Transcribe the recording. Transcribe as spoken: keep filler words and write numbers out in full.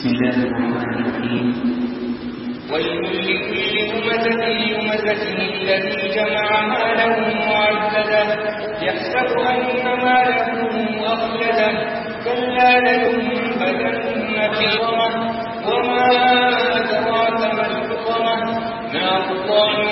بسم الله الرحمن الرحيم. ويل لكل همزة لمزة الذي جمع ماله وعدده يحسب أن ماله أخلده كلا لينبذن في الحطمة وما أدراك ما الحطمة نار الله